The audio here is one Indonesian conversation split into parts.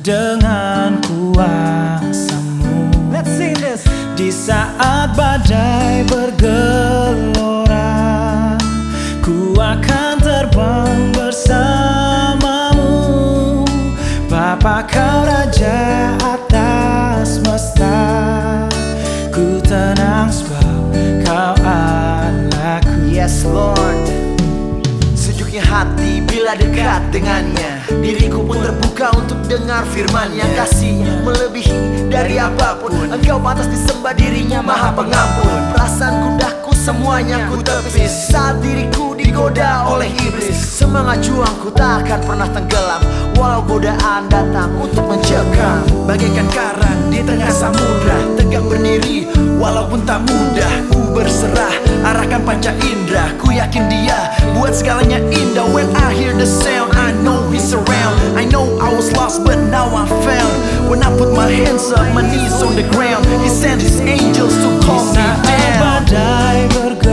dengan kuasa-Mu. Let's sing this. Di saat badai bergelora, ku akan terbang bersama-Mu. Bapa, Kau Raja atas semesta. Ku tenang sebab Kau Allahku. Yes Lord. Sejuknya hati bila dekat dengannya, diriku pun terbuka untuk dengar firman yang kasihnya melebihi dari apapun. Engkau pantas disembah, dirinya maha pengampun. Perasaan gundaku semuanya ku tepis saat diriku digoda oleh iblis. Semangat juangku tak akan pernah tenggelam walau godaan datang untuk mencekam. Bagaikan karang di tengah samudra, tegak berdiri walaupun tak mudah. Ku berserah, arahkan panca indera. Ku yakin Dia buat segalanya indah. When I hear the sound, I know He's around. I know I was lost but now I'm found. When I put my hands up, my knees on the ground, He sent His angels to calm me down. Badai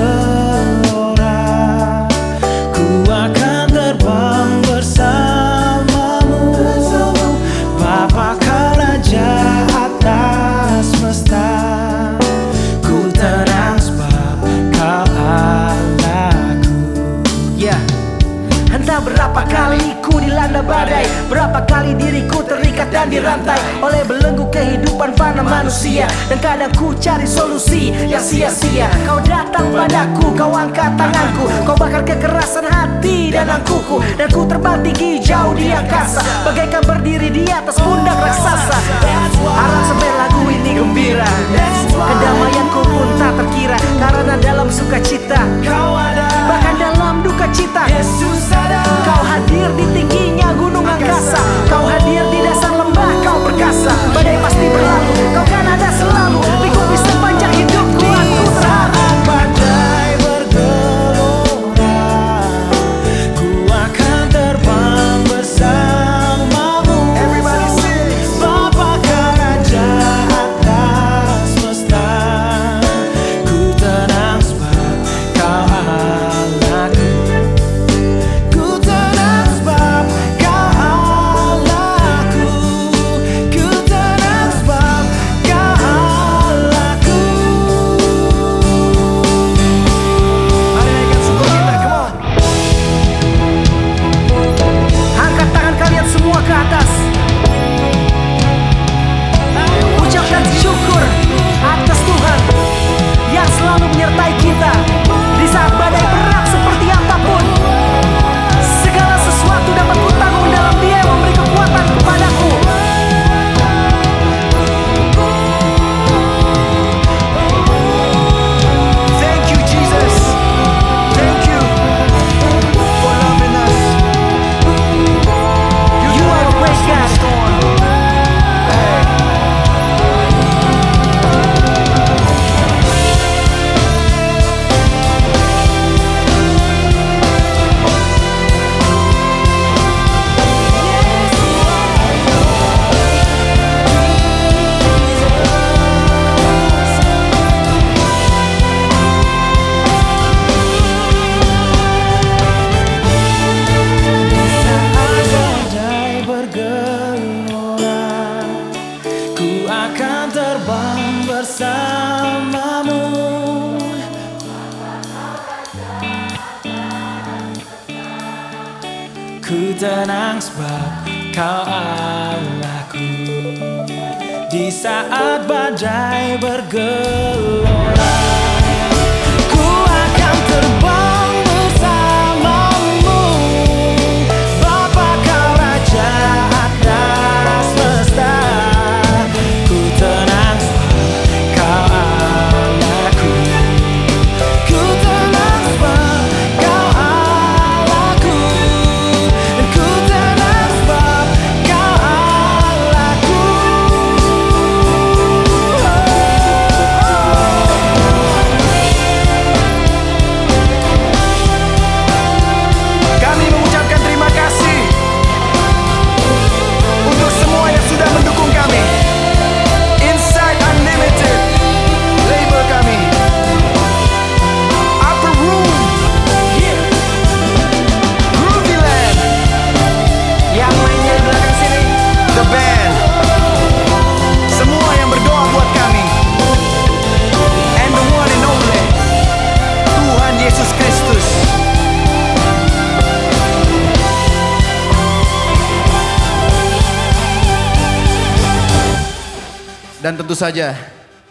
bergelora, ku akan terbang bersama-Mu. Bapa, Kau Raja atas semesta. Ku tenang sebab Kau Allahku. Ya, entah berapa kali ku dilanda badai, berapa kali diriku terikat dan dirantai oleh belenggu kehidupan fana manusia. Dan kadang ku cari solusi yang sia-sia. Kau datang padaku, Kau angkat tanganku, Kau bakar kekerasan hati dan angkuku. Dan ku terbang tinggi jauh di angkasa, bagaikan berdiri di atas pundak raksasa. Aransemen lagu ini gembira, kedamaianku pun tak terkira. Karena dalam sukacita Kau ada, bahkan dalam duka cita Yesus ada. Kau hadir di tingginya gunung angkasa, Kau hadir di dasar lembah, Kau perkasa. Badai pasti berlalu, Kau kan ada selalu. Lingkupi sepanjang hidupku, aku terharu. Badai bergelora, ku akan terbang bersama-Mu. Everybody sing. Bapa, Kau Raja atas semesta. Ku tenang sebab Kau Allahku. Ku tenang sebab Kau Allahku. Ku tenang sebab Kau Allahku. Mari naikkan suku kita, come on. Angkat tangan kalian semua ke atas. Ucapkan syukur atas Tuhan yang selalu menyertai kita di saat badai berat seperti apapun. Segala sesuatu dapat kutanggung dalam Dia yang memberi kekuatan kepadaku. Thank you Jesus. Thank you for loving us. You are a great God. Badai bergelora, ku akan terbang bersama-Mu. Ku tenang sebab Kau Allahku. Di saat badai bergelora, ku akan terbang bersama-Mu. Bapa, Kau Raja atas semesta. Ku tenang sebab Kau Allahku. Ku tenang sebab Kau Allahku. Ku tenang sebab Kau Allahku. Dan tentu saja